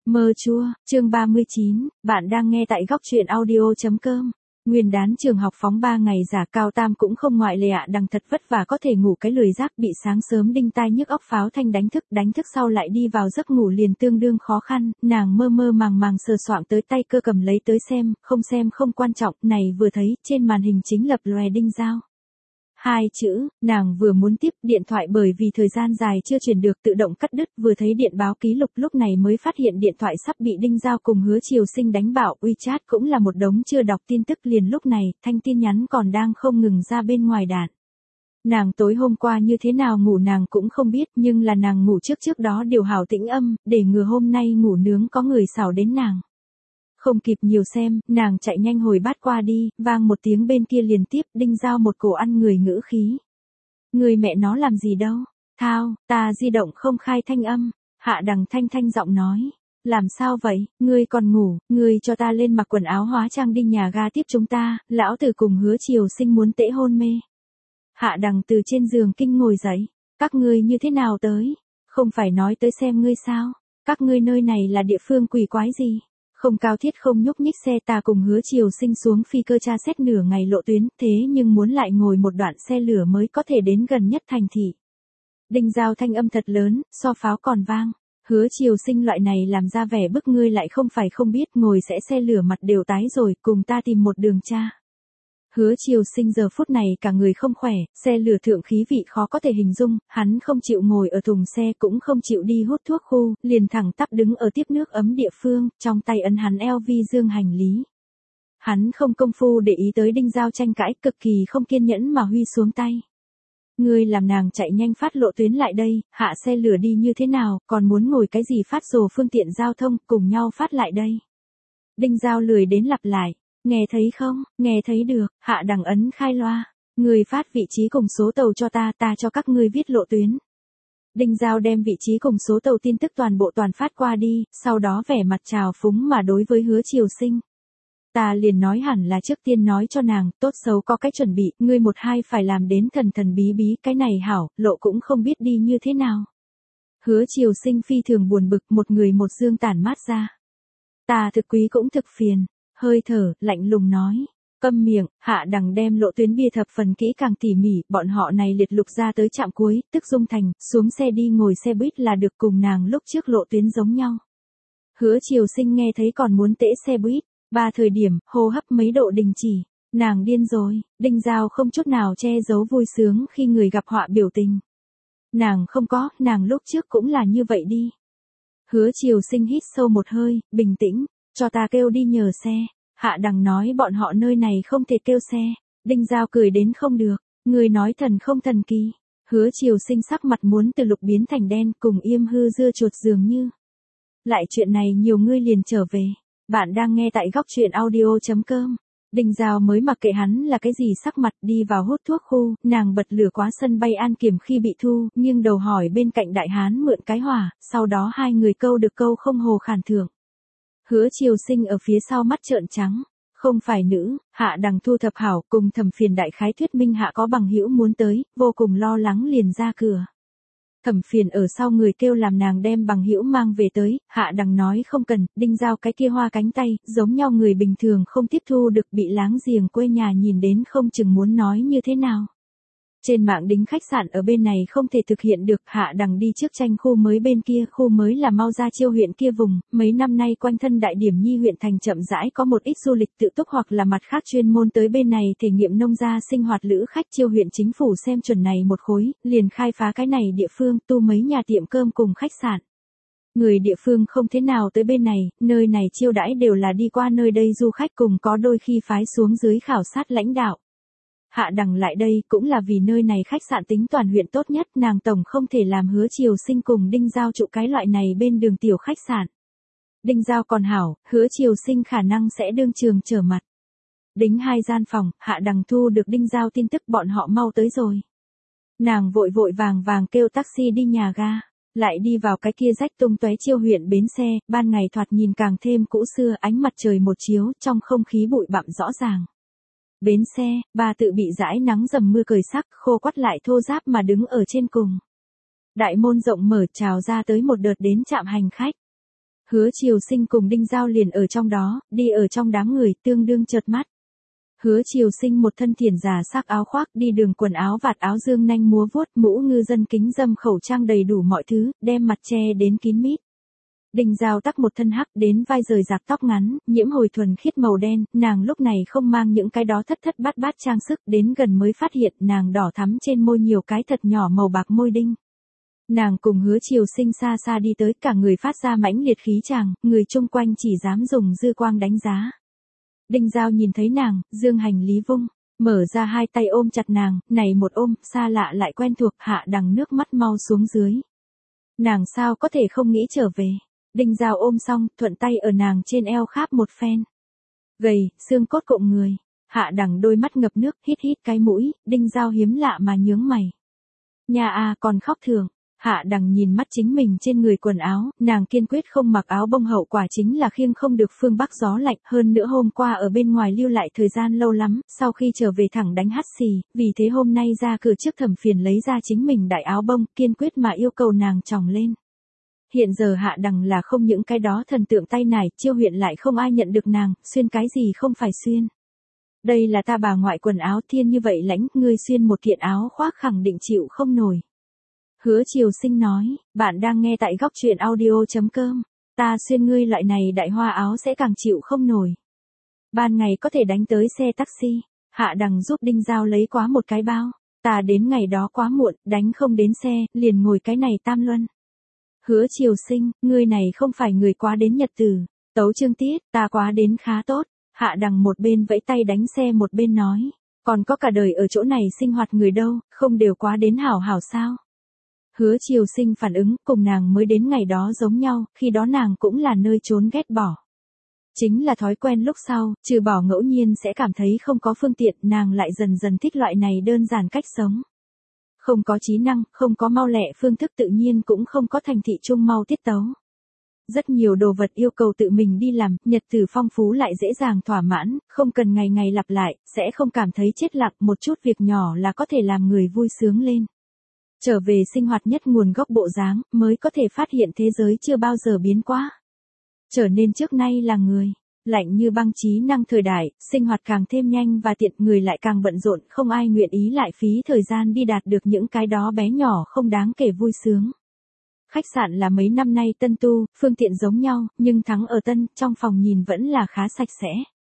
Mơ chua, chương 39, bạn đang nghe tại góc truyện audio.com. Nguyên đán trường học phóng 3 ngày giả Cao Tam cũng không ngoại lệ ạ, đằng thật vất vả có thể ngủ cái lười giác, bị sáng sớm đinh tai nhức óc pháo thanh đánh thức sau lại đi vào giấc ngủ liền tương đương khó khăn, nàng mơ mơ màng màng sờ soạng tới tay cơ cầm lấy tới xem không quan trọng, này vừa thấy, trên màn hình chính lập lòe đinh giao. 2 chữ, nàng vừa muốn tiếp điện thoại bởi vì thời gian dài chưa truyền được tự động cắt đứt, vừa thấy điện báo ký lục lúc này mới phát hiện điện thoại sắp bị Đinh Giao cùng Hứa Triều Sinh đánh bạo, WeChat cũng là một đống chưa đọc tin tức, liền lúc này, thanh tin nhắn còn đang không ngừng ra bên ngoài đạn. Nàng tối hôm qua như thế nào ngủ nàng cũng không biết, nhưng là nàng ngủ trước đó điều hảo tĩnh âm, để ngừa hôm nay ngủ nướng có người xảo đến nàng. Không kịp nhiều xem, nàng chạy nhanh hồi bát qua đi, vang một tiếng bên kia liền tiếp, Đinh Giao một cổ ăn người ngữ khí. Người mẹ nó làm gì đâu, thao, ta di động không khai thanh âm, Hạ Đằng thanh giọng nói. Làm sao vậy, ngươi còn ngủ, ngươi cho ta lên mặc quần áo hóa trang đi nhà ga tiếp chúng ta, lão tử cùng Hứa Triều Sinh muốn tễ hôn mê. Hạ Đằng từ trên giường kinh ngồi dậy, các ngươi như thế nào tới, không phải nói tới xem ngươi sao, các ngươi nơi này là địa phương quỷ quái gì. Không cao thiết không nhúc nhích xe, ta cùng Hứa Triều Sinh xuống phi cơ tra xét nửa ngày lộ tuyến, thế nhưng muốn lại ngồi một đoạn xe lửa mới có thể đến gần nhất thành thị. Đinh Giao thanh âm thật lớn, so pháo còn vang. Hứa Triều Sinh loại này làm ra vẻ bức ngươi lại không phải không biết, ngồi sẽ xe lửa mặt đều tái rồi, cùng ta tìm một đường cha. Hứa Triều Sinh giờ phút này cả người không khỏe, xe lửa thượng khí vị khó có thể hình dung, hắn không chịu ngồi ở thùng xe cũng không chịu đi hút thuốc khu, liền thẳng tắp đứng ở tiếp nước ấm địa phương, trong tay ấn hắn LV dương hành lý. Hắn không công phu để ý tới Đinh Giao tranh cãi, cực kỳ không kiên nhẫn mà huy xuống tay. Ngươi làm nàng chạy nhanh phát lộ tuyến lại đây, hạ xe lửa đi như thế nào, còn muốn ngồi cái gì phát rồ phương tiện giao thông, cùng nhau phát lại đây. Đinh Giao lười đến lặp lại. Nghe thấy không, nghe thấy được, Hạ Đằng ấn khai loa, người phát vị trí cùng số tàu cho ta cho các ngươi viết lộ tuyến. Đinh Giao đem vị trí cùng số tàu tin tức toàn bộ phát qua đi, sau đó vẻ mặt trào phúng mà đối với Hứa Triều Sinh. Ta liền nói hẳn là trước tiên nói cho nàng, tốt xấu có cái chuẩn bị, ngươi một hai phải làm đến thần bí, cái này hảo, lộ cũng không biết đi như thế nào. Hứa Triều Sinh phi thường buồn bực, một người một dương tản mát ra. Ta thực quý cũng thực phiền. Hơi thở, lạnh lùng nói. Câm miệng, Hạ Đằng đem lộ tuyến bia thập phần kỹ càng tỉ mỉ, bọn họ này liệt lục ra tới trạm cuối, tức Dung Thành, xuống xe đi ngồi xe buýt là được, cùng nàng lúc trước lộ tuyến giống nhau. Hứa Triều Sinh nghe thấy còn muốn tễ xe buýt, 3 thời điểm, hô hấp mấy độ đình chỉ, nàng điên rồi, Đinh Giao không chút nào che giấu vui sướng khi người gặp họa biểu tình. Nàng không có, nàng lúc trước cũng là như vậy đi. Hứa Triều Sinh hít sâu một hơi, bình tĩnh. Cho ta kêu đi nhờ xe. Hạ Đằng nói bọn họ nơi này không thể kêu xe. Đinh Giao cười đến không được. Người nói thần không thần kỳ. Hứa Triều Sinh sắc mặt muốn từ lục biến thành đen, cùng yêm hư dưa chuột dường như. Lại chuyện này nhiều ngươi liền trở về. Bạn đang nghe tại góc truyện audio.com. Đinh Giao mới mặc kệ hắn là cái gì sắc mặt, đi vào hút thuốc khu, nàng bật lửa quá sân bay An Kiểm khi bị thu, nghiêng đầu hỏi bên cạnh đại hán mượn cái hỏa, sau đó hai người câu được câu không hồ khản thưởng. Hứa Triều Sinh ở phía sau mắt trợn trắng, không phải nữ, Hạ Đằng thu thập hảo, cùng Thẩm Phiền đại khái thuyết minh hạ có bằng hữu muốn tới, vô cùng lo lắng liền ra cửa. Thẩm Phiền ở sau người kêu làm nàng đem bằng hữu mang về tới, Hạ Đằng nói không cần, Đinh Giao cái kia hoa cánh tay, giống nhau người bình thường không tiếp thu được, bị láng giềng quê nhà nhìn đến không chừng muốn nói như thế nào. Trên mạng đính khách sạn ở bên này không thể thực hiện được, Hạ Đằng đi trước tranh khu mới bên kia, khu mới là Mao Gia Chiêu huyện kia vùng, mấy năm nay quanh thân đại điểm nhi huyện thành chậm rãi có một ít du lịch tự túc hoặc là mặt khác chuyên môn tới bên này thể nghiệm nông gia sinh hoạt lữ khách. Chiêu huyện chính phủ xem chuẩn này một khối, liền khai phá cái này địa phương, tu mấy nhà tiệm cơm cùng khách sạn. Người địa phương không thế nào tới bên này, nơi này chiêu đãi đều là đi qua nơi đây du khách cùng có đôi khi phái xuống dưới khảo sát lãnh đạo. Hạ Đằng lại đây cũng là vì nơi này khách sạn tính toàn huyện tốt nhất, nàng tổng không thể làm Hứa Triều Sinh cùng Đinh Giao trụ cái loại này bên đường tiểu khách sạn. Đinh Giao còn hảo, Hứa Triều Sinh khả năng sẽ đương trường trở mặt. Đính 2 gian phòng, Hạ Đằng thu được Đinh Giao tin tức bọn họ mau tới rồi. Nàng vội vàng kêu taxi đi nhà ga, lại đi vào cái kia rách tung tóe Chiêu huyện bến xe, ban ngày thoạt nhìn càng thêm cũ xưa, ánh mặt trời một chiếu, trong không khí bụi bặm rõ ràng. Bến xe, bà tự bị dãi nắng dầm mưa cười sắc, khô quắt lại thô ráp mà đứng ở trên cùng. Đại môn rộng mở trào ra tới một đợt đến trạm hành khách. Hứa Triều Sinh cùng Đinh Giao liền ở trong đó, đi ở trong đám người tương đương chợt mắt. Hứa Triều Sinh một thân thiền giả sắc áo khoác đi đường quần áo vạt áo dương nanh múa vuốt mũ ngư dân kính dâm khẩu trang đầy đủ mọi thứ, đem mặt che đến kín mít. Đinh Giao tắc một thân hắc đến vai rời rạc tóc ngắn, nhiễm hồi thuần khiết màu đen, nàng lúc này không mang những cái đó thất thất bát bát trang sức, đến gần mới phát hiện nàng đỏ thắm trên môi nhiều cái thật nhỏ màu bạc môi đinh. Nàng cùng Hứa Triều Sinh xa xa đi tới, cả người phát ra mãnh liệt khí chàng, người chung quanh chỉ dám dùng dư quang đánh giá. Đinh Giao nhìn thấy nàng, dương hành lý vung, mở ra hai tay ôm chặt nàng, này một ôm, xa lạ lại quen thuộc, Hạ Đằng nước mắt mau xuống dưới. Nàng sao có thể không nghĩ trở về. Đinh Giao ôm xong, thuận tay ở nàng trên eo kháp một phen. Gầy, xương cốt cộm người. Hạ Đằng đôi mắt ngập nước, hít hít cái mũi, Đinh Giao hiếm lạ mà nhướng mày. Nhà a còn khóc thường. Hạ Đằng nhìn mắt chính mình trên người quần áo, nàng kiên quyết không mặc áo bông, hậu quả chính là khiêng không được phương Bắc gió lạnh, hơn nữa hôm qua ở bên ngoài lưu lại thời gian lâu lắm, sau khi trở về thẳng đánh hắt xì, vì thế hôm nay ra cửa trước thẩm phiền lấy ra chính mình đại áo bông, kiên quyết mà yêu cầu nàng tròng lên. Hiện giờ Hạ Đằng là không những cái đó thần tượng tay nải, chiêu huyện lại không ai nhận được nàng, xuyên cái gì không phải xuyên. Đây là ta bà ngoại quần áo, thiên như vậy lãnh, ngươi xuyên một kiện áo khoác khẳng định chịu không nổi. Hứa Triều Sinh nói, bạn đang nghe tại góc truyện audio.com, ta xuyên ngươi loại này đại hoa áo sẽ càng chịu không nổi. Ban ngày có thể đánh tới xe taxi, Hạ Đằng giúp Đinh Giao lấy quá một cái bao, ta đến ngày đó quá muộn, đánh không đến xe, liền ngồi cái này tam luân. Hứa Triều Sinh, ngươi này không phải người quá đến nhật tử, Tấu Chương Tiết, ta quá đến khá tốt. Hạ Đằng một bên vẫy tay đánh xe một bên nói, còn có cả đời ở chỗ này sinh hoạt người đâu, không đều quá đến hảo hảo sao. Hứa Triều Sinh phản ứng, cùng nàng mới đến ngày đó giống nhau, khi đó nàng cũng là nơi trốn ghét bỏ. Chính là thói quen lúc sau, trừ bỏ ngẫu nhiên sẽ cảm thấy không có phương tiện, nàng lại dần dần thích loại này đơn giản cách sống. Không có trí năng, không có mau lẹ phương thức, tự nhiên cũng không có thành thị trung mau tiết tấu. Rất nhiều đồ vật yêu cầu tự mình đi làm, nhật tử phong phú lại dễ dàng thỏa mãn, không cần ngày ngày lặp lại, sẽ không cảm thấy chết lặng, một chút việc nhỏ là có thể làm người vui sướng lên. Trở về sinh hoạt nhất nguồn gốc bộ dáng, mới có thể phát hiện thế giới chưa bao giờ biến quá. Trở nên trước nay là người, lạnh như băng trí năng thời đại, sinh hoạt càng thêm nhanh và tiện, người lại càng bận rộn, không ai nguyện ý lại phí thời gian đi đạt được những cái đó bé nhỏ không đáng kể vui sướng. Khách sạn là mấy năm nay tân tu, phương tiện giống nhau, nhưng thắng ở tân, trong phòng nhìn vẫn là khá sạch sẽ.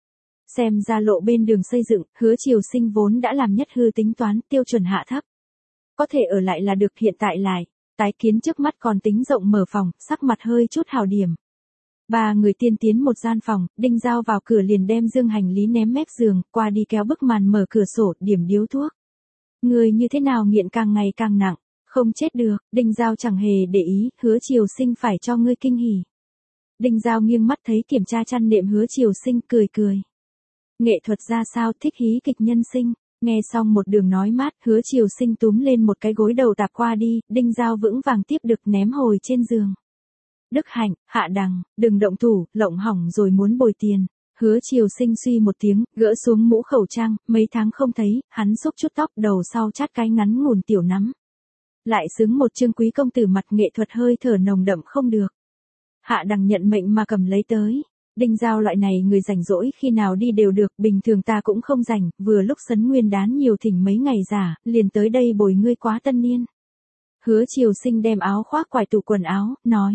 Xem ra lộ bên đường xây dựng, Hứa Triều Sinh vốn đã làm nhất hư tính toán, tiêu chuẩn hạ thấp. Có thể ở lại là được, hiện tại lại, tái kiến trước mắt còn tính rộng mở phòng, sắc mặt hơi chút hào điểm. Ba người tiên tiến một gian phòng, Đinh Giao vào cửa liền đem dương hành lý ném mép giường, qua đi kéo bức màn mở cửa sổ, điểm điếu thuốc. Người như thế nào nghiện càng ngày càng nặng, không chết được, Đinh Giao chẳng hề để ý, Hứa Triều Sinh phải cho ngươi kinh hỉ. Đinh Giao nghiêng mắt thấy kiểm tra chăn nệm Hứa Triều Sinh, cười cười. Nghệ thuật ra sao, thích hí kịch nhân sinh. Nghe xong một đường nói mát, Hứa Triều Sinh túm lên một cái gối đầu tạp qua đi, Đinh Giao vững vàng tiếp được ném hồi trên giường. Đức Hạnh, Hạ Đằng, đừng động thủ, lộng hỏng rồi muốn bồi tiền. Hứa Triều Sinh suy một tiếng, gỡ xuống mũ khẩu trang, mấy tháng không thấy, hắn xúc chút tóc, đầu sau chát cái ngắn ngủn tiểu nắm. Lại xứng một chương quý công tử mặt, nghệ thuật hơi thở nồng đậm không được. Hạ Đằng nhận mệnh mà cầm lấy tới. Đinh Giao loại này người rảnh rỗi khi nào đi đều được, bình thường ta cũng không rảnh, vừa lúc Sấn Nguyên Đán nhiều thỉnh mấy ngày giả, liền tới đây bồi ngươi quá tân niên. Hứa Triều Sinh đem áo khoác quải tủ quần áo, nói.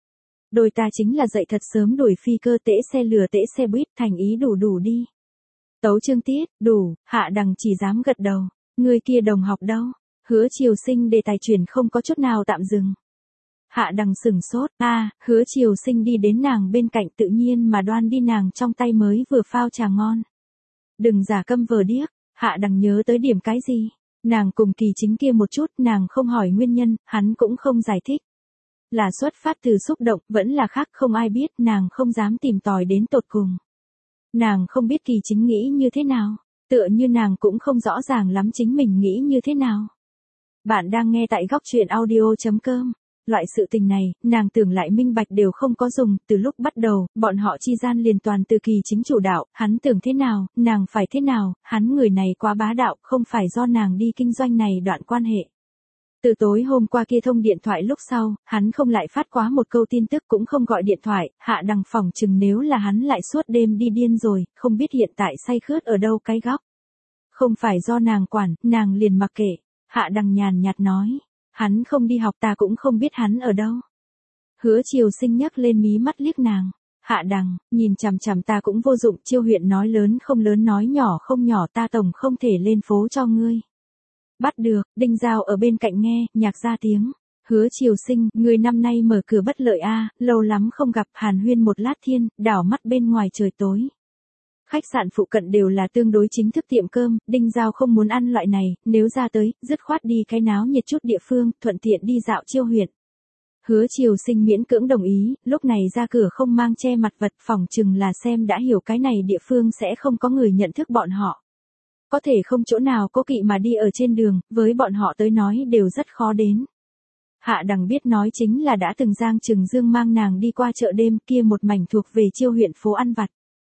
Đôi ta chính là dậy thật sớm đuổi phi cơ tễ xe lửa tễ xe buýt, thành ý đủ đi. Tấu Chương Tiết, đủ, Hạ Đằng chỉ dám gật đầu, người kia đồng học đâu. Hứa Triều Sinh đề tài chuyển không có chút nào tạm dừng. Hạ Đằng sửng sốt, Hứa Triều Sinh đi đến nàng bên cạnh, tự nhiên mà đoan đi nàng trong tay mới vừa phao trà ngon. Đừng giả câm vờ điếc, Hạ Đằng nhớ tới điểm cái gì. Nàng cùng Kỳ Chính kia một chút, nàng không hỏi nguyên nhân, hắn cũng không giải thích. Là xuất phát từ xúc động, vẫn là khác, không ai biết, nàng không dám tìm tòi đến tột cùng. Nàng không biết Kỳ Chính nghĩ như thế nào, tựa như nàng cũng không rõ ràng lắm chính mình nghĩ như thế nào. Bạn đang nghe tại góc truyện audio.com. Loại sự tình này, nàng tưởng lại minh bạch đều không có dùng, từ lúc bắt đầu, bọn họ chi gian liền toàn từ Kỳ Chính chủ đạo, hắn tưởng thế nào, nàng phải thế nào, hắn người này quá bá đạo, không phải do nàng đi kinh doanh này đoạn quan hệ. Từ tối hôm qua kia thông điện thoại lúc sau, hắn không lại phát quá một câu tin tức cũng không gọi điện thoại, Hạ Đằng phỏng chừng nếu là hắn lại suốt đêm đi điên rồi, không biết hiện tại say khướt ở đâu cái góc. Không phải do nàng quản, nàng liền mặc kệ, Hạ Đằng nhàn nhạt nói, hắn không đi học ta cũng không biết hắn ở đâu. Hứa Triều Sinh nhấc lên mí mắt liếc nàng, Hạ Đằng, nhìn chằm chằm ta cũng vô dụng, Chiêu huyện nói lớn không lớn nói nhỏ không nhỏ ta tổng không thể lên phố cho ngươi. Bắt được, Đinh Giao ở bên cạnh nghe, nhạc ra tiếng. Hứa Triều Sinh, người năm nay mở cửa bất lợi a, lâu lắm không gặp, hàn huyên một lát thiên, đảo mắt bên ngoài trời tối. Khách sạn phụ cận đều là tương đối chính thức tiệm cơm, Đinh Giao không muốn ăn loại này, nếu ra tới, dứt khoát đi cái náo nhiệt chút địa phương, thuận tiện đi dạo Chiêu huyện. Hứa Triều Sinh miễn cưỡng đồng ý, lúc này ra cửa không mang che mặt vật, phỏng chừng là xem đã hiểu cái này địa phương sẽ không có người nhận thức bọn họ. Có thể không chỗ nào cố kỵ mà đi ở trên đường, với bọn họ tới nói đều rất khó đến. Hạ Đằng biết nói chính là đã từng Giang Trừng Dương mang nàng đi qua chợ đêm kia một mảnh thuộc về Chiêu huyện phố ăn vặt.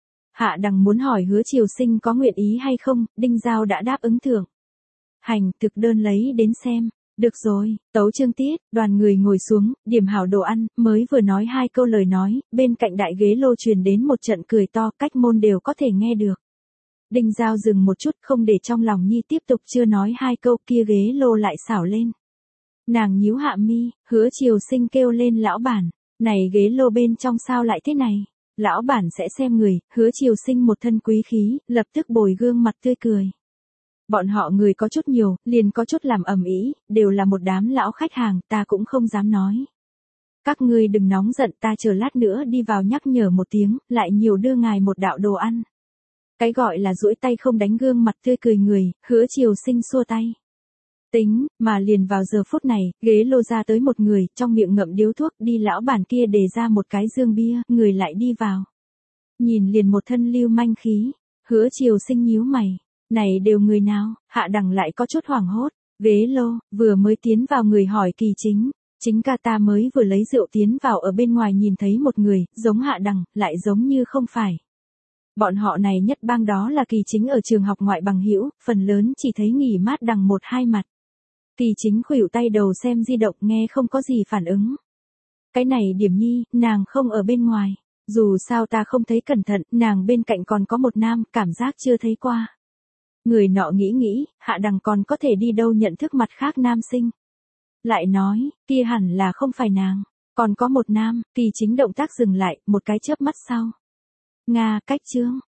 Hạ Đằng muốn hỏi Hứa Triều Sinh có nguyện ý hay không, Đinh Giao đã đáp ứng thưởng. Hành, thực đơn lấy đến xem. Được rồi, tấu chương tiết, đoàn người ngồi xuống, điểm hảo đồ ăn, mới vừa nói hai câu lời nói, bên cạnh đại ghế lô truyền đến một trận cười to, cách môn đều có thể nghe được. Đinh Giao dừng một chút không để trong lòng nhi tiếp tục chưa nói hai câu kia ghế lô lại xảo lên. Nàng nhíu hạ mi, Hứa Triều Sinh kêu lên lão bản, này ghế lô bên trong sao lại thế này? Lão bản sẽ xem người, Hứa Triều Sinh một thân quý khí, lập tức bồi gương mặt tươi cười. Bọn họ người có chút nhiều, liền có chút làm ầm ĩ, đều là một đám lão khách hàng, ta cũng không dám nói. Các ngươi đừng nóng giận, ta chờ lát nữa đi vào nhắc nhở một tiếng, lại nhiều đưa ngài một đạo đồ ăn. Cái gọi là duỗi tay không đánh gương mặt tươi cười người, Hứa Triều Sinh xua tay. Tính, mà liền vào giờ phút này, ghế lô ra tới một người, trong miệng ngậm điếu thuốc, đi lão bản kia đề ra một cái dương bia, người lại đi vào. Nhìn liền một thân lưu manh khí, Hứa Triều Sinh nhíu mày. Này đều người nào, Hạ Đằng lại có chút hoảng hốt, ghế lô, vừa mới tiến vào người hỏi Kỳ Chính, chính ca ta mới vừa lấy rượu tiến vào ở bên ngoài nhìn thấy một người, giống Hạ Đằng, lại giống như không phải. Bọn họ này nhất bang đó là Kỳ Chính ở trường học ngoại bằng hữu, phần lớn chỉ thấy nghỉ mát đằng một hai mặt. Kỳ Chính khuỷu tay đầu xem di động nghe không có gì phản ứng. Cái này điểm nhi, nàng không ở bên ngoài, dù sao ta không thấy cẩn thận, nàng bên cạnh còn có một nam, cảm giác chưa thấy qua. Người nọ nghĩ, Hạ Đằng còn có thể đi đâu nhận thức mặt khác nam sinh. Lại nói, kia hẳn là không phải nàng, còn có một nam, Kỳ Chính động tác dừng lại, một cái chớp mắt sau. Nga, cách chương.